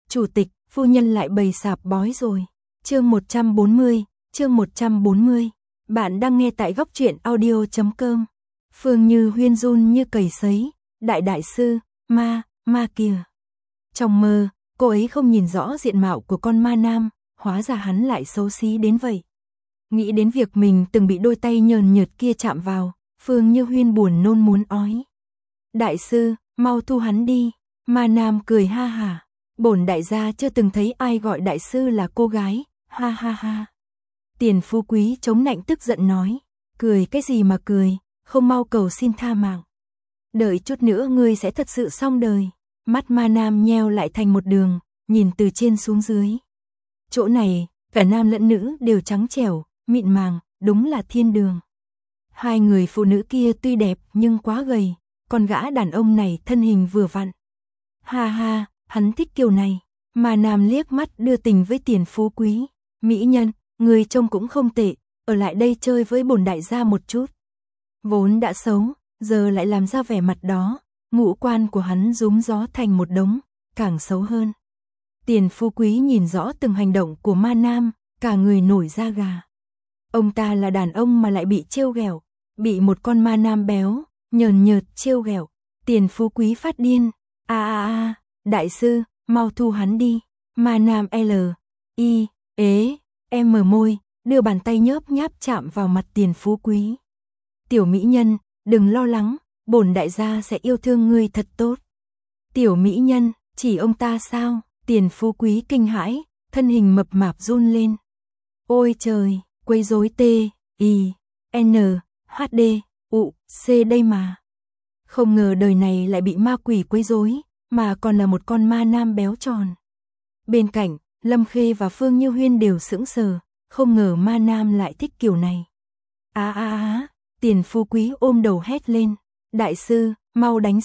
Chủ tịch, phu nhân lại bày sạp bói rồi. Chương 140. Bạn đang nghe tại góc truyện audio.com. Phương Như Huyên run như cầy sấy. Đại sư, ma kìa. Trong mơ, cô ấy không nhìn rõ diện mạo của con ma nam, hóa ra hắn lại xấu xí đến vậy. Nghĩ đến việc mình từng bị đôi tay nhờn nhợt kia chạm vào, Phương Như Huyên buồn nôn muốn ói. Đại sư, mau thu hắn đi. Ma nam cười ha hả. Bổn đại gia chưa từng thấy ai gọi đại sư là cô gái, ha ha ha. Tiền Phú Quý chống nạnh tức giận nói, cười cái gì mà cười, không mau cầu xin tha mạng. Đợi chút nữa ngươi sẽ thật sự xong đời. Mắt ma nam nheo lại thành một đường, nhìn từ trên xuống dưới. Chỗ này, cả nam lẫn nữ đều trắng trẻo, mịn màng, đúng là thiên đường. Hai người phụ nữ kia tuy đẹp nhưng quá gầy, còn gã đàn ông này thân hình vừa vặn. Ha ha, hắn thích kiểu này. Ma nam liếc mắt đưa tình với Tiền Phú Quý. Mỹ nhân, người trông cũng không tệ, ở lại đây chơi với bổn đại gia một chút. Vốn đã xấu, giờ lại làm ra vẻ mặt đó, ngũ quan của hắn rúm gió thành một đống, càng xấu hơn. Tiền Phú Quý nhìn rõ từng hành động của ma nam, cả người nổi da gà. Ông ta là đàn ông mà lại bị trêu ghẹo, bị một con ma nam béo, nhờn nhợt trêu ghẹo. Tiền Phú Quý phát điên. Đại sư, mau thu hắn đi. Ma nam môi, đưa bàn tay nhớp nháp chạm vào mặt Tiền Phú Quý. Tiểu mỹ nhân, đừng lo lắng, bổn đại gia sẽ yêu thương ngươi thật tốt. Tiểu mỹ nhân, chỉ ông ta sao? Tiền Phú Quý kinh hãi, thân hình mập mạp run lên. Ôi trời, quấy rối TINHDUC đây mà. Không ngờ đời này lại bị ma quỷ quấy rối, mà còn là một con ma nam béo tròn. Bên cạnh, Lâm Khê và Phương Như Huyên đều sững sờ, không ngờ ma nam lại thích kiểu này. Tiền Phú Quý ôm đầu hét lên, đại sư, mau đánh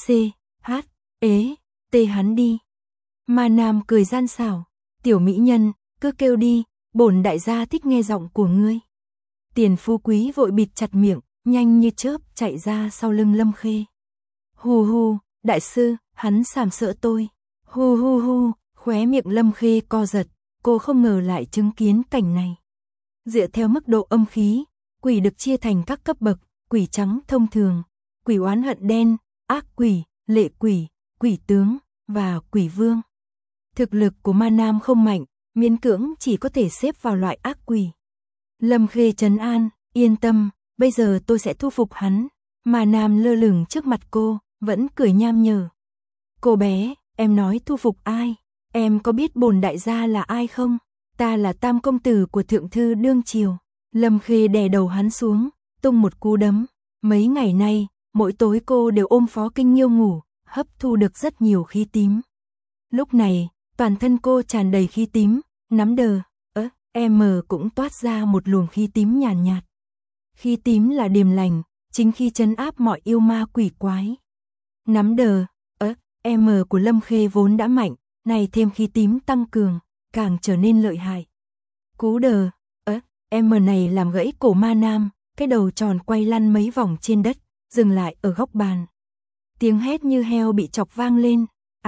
hắn đi. Ma nam cười gian xảo, tiểu mỹ nhân, cứ kêu đi, bổn đại gia thích nghe giọng của ngươi. Tiền Phú Quý vội bịt chặt miệng, nhanh như chớp chạy ra sau lưng Lâm Khê. Hu, đại sư, hắn sàm sợ tôi. Hu, khóe miệng Lâm Khê co giật, cô không ngờ lại chứng kiến cảnh này. Dựa theo mức độ âm khí, quỷ được chia thành các cấp bậc, quỷ trắng thông thường, quỷ oán hận đen, ác quỷ, lệ quỷ, quỷ tướng và quỷ vương. Thực lực của ma nam không mạnh, miễn cưỡng chỉ có thể xếp vào loại ác quỷ. Lâm Khê trấn an, yên tâm, bây giờ tôi sẽ thu phục hắn. Ma nam lơ lửng trước mặt cô, vẫn cười nham nhở. Cô bé, em nói thu phục ai? Em có biết bổn đại gia là ai không? Ta là tam công tử của thượng thư đương triều. Lâm Khê đè đầu hắn xuống, tung một cú đấm. Mấy ngày nay, mỗi tối cô đều ôm Phó Kinh Nhiêu ngủ, hấp thu được rất nhiều khí tím. Lúc này, toàn thân cô tràn đầy khí tím, nắm đờ, cũng toát ra một luồng khí tím nhàn nhạt. Khí tím là điềm lành, chính khi trấn áp mọi yêu ma quỷ quái. Nắm đờ, của Lâm Khê vốn đã mạnh, này thêm khí tím tăng cường, càng trở nên lợi hại. Cú đờ, này làm gãy cổ ma nam, cái đầu tròn quay lăn mấy vòng trên đất, dừng lại ở góc bàn. Tiếng hét như heo bị chọc vang lên.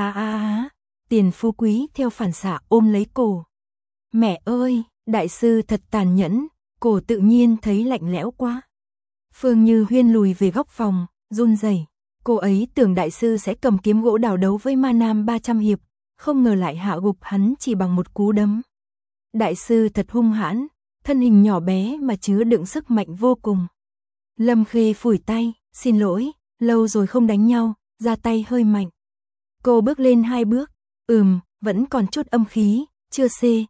Tiền Phú Quý theo phản xạ ôm lấy cổ. Mẹ ơi, đại sư thật tàn nhẫn, cổ tự nhiên thấy lạnh lẽo quá. Phương Như Huyên lùi về góc phòng, run rẩy. Cô ấy tưởng đại sư sẽ cầm kiếm gỗ đào đấu với ma nam 300 hiệp, không ngờ lại hạ gục hắn chỉ bằng một cú đấm. Đại sư thật hung hãn, thân hình nhỏ bé mà chứa đựng sức mạnh vô cùng. Lâm Khê phủi tay, xin lỗi, lâu rồi không đánh nhau, ra tay hơi mạnh. Cô bước lên 2 bước, vẫn còn chút âm khí, chưa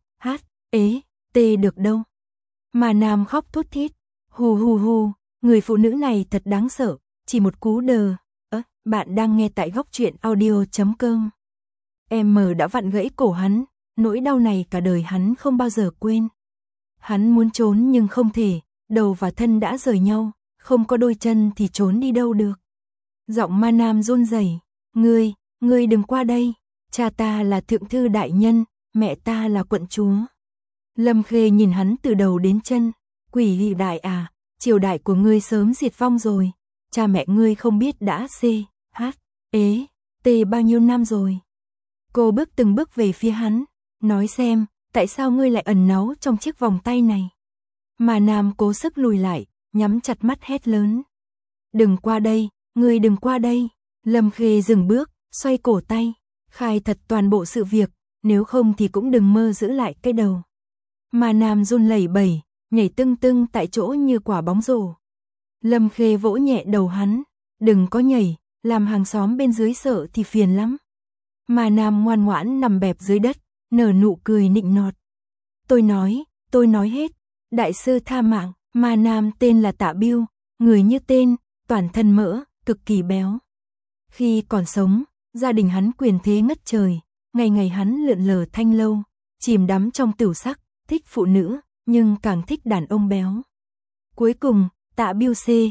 được đâu. Ma nam khóc thút thít, hu, người phụ nữ này thật đáng sợ, chỉ một cú đờ. Bạn đang nghe tại góc truyện audio.com. Em đã vặn gãy cổ hắn, nỗi đau này cả đời hắn không bao giờ quên. Hắn muốn trốn nhưng không thể, đầu và thân đã rời nhau, không có đôi chân thì trốn đi đâu được. Giọng ma nam run rẩy, ngươi đừng qua đây, cha ta là thượng thư đại nhân, mẹ ta là quận chúa. Lâm Khê nhìn hắn từ đầu đến chân, quỷ hỷ đại à, triều đại của ngươi sớm diệt vong rồi, cha mẹ ngươi không biết đã bao nhiêu năm rồi. Cô bước từng bước về phía hắn, nói xem, tại sao ngươi lại ẩn náu trong chiếc vòng tay này? Mà Nam cố sức lùi lại, nhắm chặt mắt hét lớn. Đừng qua đây, ngươi đừng qua đây. Lâm Khê dừng bước, xoay cổ tay, khai thật toàn bộ sự việc, nếu không thì cũng đừng mơ giữ lại cái đầu. Mà Nam run lẩy bẩy, nhảy tưng tưng tại chỗ như quả bóng rổ. Lâm Khê vỗ nhẹ đầu hắn, đừng có nhảy, làm hàng xóm bên dưới sợ thì phiền lắm. Mà Nam ngoan ngoãn nằm bẹp dưới đất, nở nụ cười nịnh nọt. Tôi nói hết, đại sư tha mạng. Mà Nam tên là Tạ Biêu, người như tên, toàn thân mỡ, cực kỳ béo. Khi còn sống, gia đình hắn quyền thế ngất trời, ngày ngày hắn lượn lờ thanh lâu, chìm đắm trong tửu sắc, thích phụ nữ, nhưng càng thích đàn ông béo. Cuối cùng, Tạ Biêu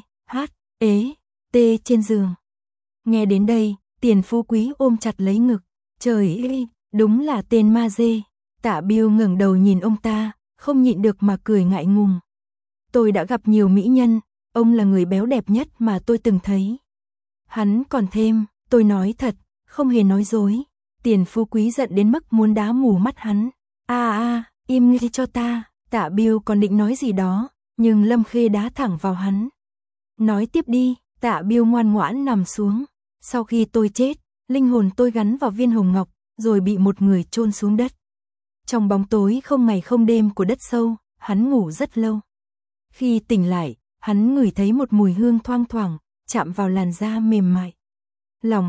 trên giường. Nghe đến đây, Tiền Phú Quý ôm chặt lấy ngực. Trời ơi, đúng là tên ma dê. Tạ Biêu ngẩng đầu nhìn ông ta, không nhịn được mà cười ngại ngùng. Tôi đã gặp nhiều mỹ nhân, ông là người béo đẹp nhất mà tôi từng thấy. Hắn còn thêm, tôi nói thật, không hề nói dối. Tiền Phú Quý giận đến mức muốn đá mù mắt hắn. Im ngay cho ta. Tạ Biêu còn định nói gì đó, nhưng Lâm Khê đá thẳng vào hắn. Nói tiếp đi. Tạ Biêu ngoan ngoãn nằm xuống. Sau khi tôi chết, linh hồn tôi gắn vào viên hồng ngọc, rồi bị một người chôn xuống đất. Trong bóng tối không ngày không đêm của đất sâu, hắn ngủ rất lâu. Khi tỉnh lại, hắn ngửi thấy một mùi hương thoang thoảng, chạm vào làn da mềm mại. Lòng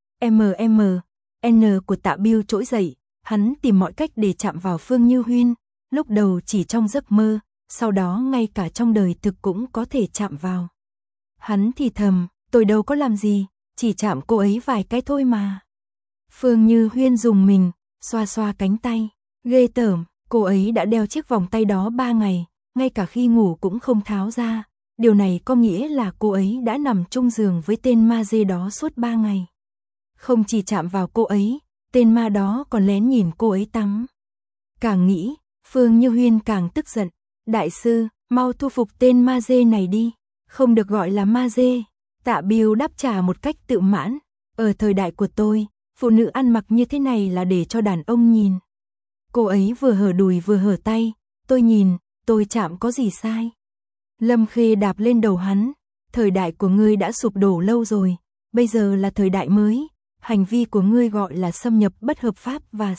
N của Tạ Biêu trỗi dậy, hắn tìm mọi cách để chạm vào Phương Như Huyên, lúc đầu chỉ trong giấc mơ, sau đó ngay cả trong đời thực cũng có thể chạm vào. Hắn thì thầm, tôi đâu có làm gì, chỉ chạm cô ấy vài cái thôi mà. Phương Như Huyên dùng mình, xoa xoa cánh tay, ghê tởm, cô ấy đã đeo chiếc vòng tay đó 3 ngày, ngay cả khi ngủ cũng không tháo ra. Điều này có nghĩa là cô ấy đã nằm chung giường với tên ma dê đó suốt 3 ngày. Không chỉ chạm vào cô ấy, tên ma đó còn lén nhìn cô ấy tắm. Càng nghĩ, Phương Như Huyên càng tức giận. Đại sư, mau thu phục tên ma dê này đi. Không được gọi là ma dê. Tạ Biêu đáp trả một cách tự mãn. Ở thời đại của tôi, phụ nữ ăn mặc như thế này là để cho đàn ông nhìn. Cô ấy vừa hở đùi vừa hở tay. Tôi nhìn, tôi chạm có gì sai. Lâm Khê đạp lên đầu hắn. Thời đại của ngươi đã sụp đổ lâu rồi. Bây giờ là thời đại mới. Hành vi của ngươi gọi là xâm nhập bất hợp pháp và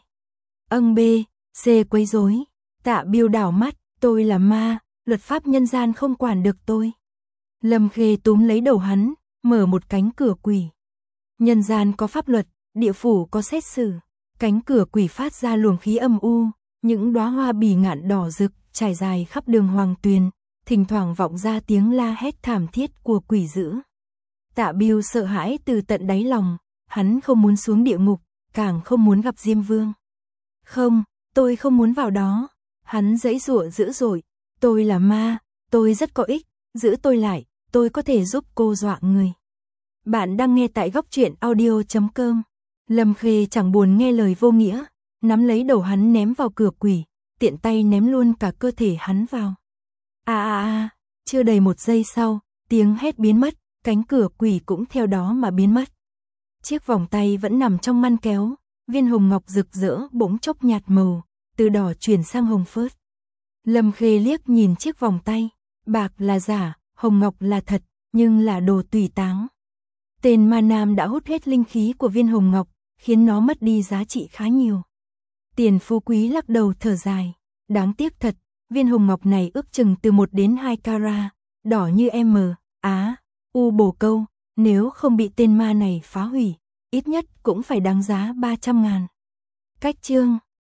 C quấy rối. Tạ Biêu đảo mắt, tôi là ma, luật pháp nhân gian không quản được tôi. Lâm Khê túm lấy đầu hắn, mở một cánh cửa quỷ. Nhân gian có pháp luật, địa phủ có xét xử. Cánh cửa quỷ phát ra luồng khí âm u, những đóa hoa bỉ ngạn đỏ rực trải dài khắp đường Hoàng Tuyền, thỉnh thoảng vọng ra tiếng la hét thảm thiết của quỷ dữ. Tạ Biêu sợ hãi từ tận đáy lòng, hắn không muốn xuống địa ngục, càng không muốn gặp Diêm Vương. Không, tôi không muốn vào đó. Hắn giãy giụa dữ dội, tôi là ma, tôi rất có ích, giữ tôi lại, tôi có thể giúp cô dọa người. Bạn đang nghe tại Góc Truyện Audio.com. Lâm Khê chẳng buồn nghe lời vô nghĩa, nắm lấy đầu hắn ném vào cửa quỷ, tiện tay ném luôn cả cơ thể hắn vào. Chưa đầy 1 giây sau, tiếng hét biến mất, cánh cửa quỷ cũng theo đó mà biến mất. Chiếc vòng tay vẫn nằm trong ngăn kéo, viên hồng ngọc rực rỡ bỗng chốc nhạt màu, từ đỏ chuyển sang hồng phớt. Lâm Khê liếc nhìn chiếc vòng tay, bạc là giả, hồng ngọc là thật, nhưng là đồ tùy táng. Tên ma nam đã hút hết linh khí của viên hồng ngọc, khiến nó mất đi giá trị khá nhiều. Tiền Phú Quý lắc đầu thở dài, đáng tiếc thật, viên hồng ngọc này ước chừng từ 1 đến 2 carat, đỏ như bồ câu, nếu không bị tên ma này phá hủy, ít nhất cũng phải đáng giá 300.000. Cách chương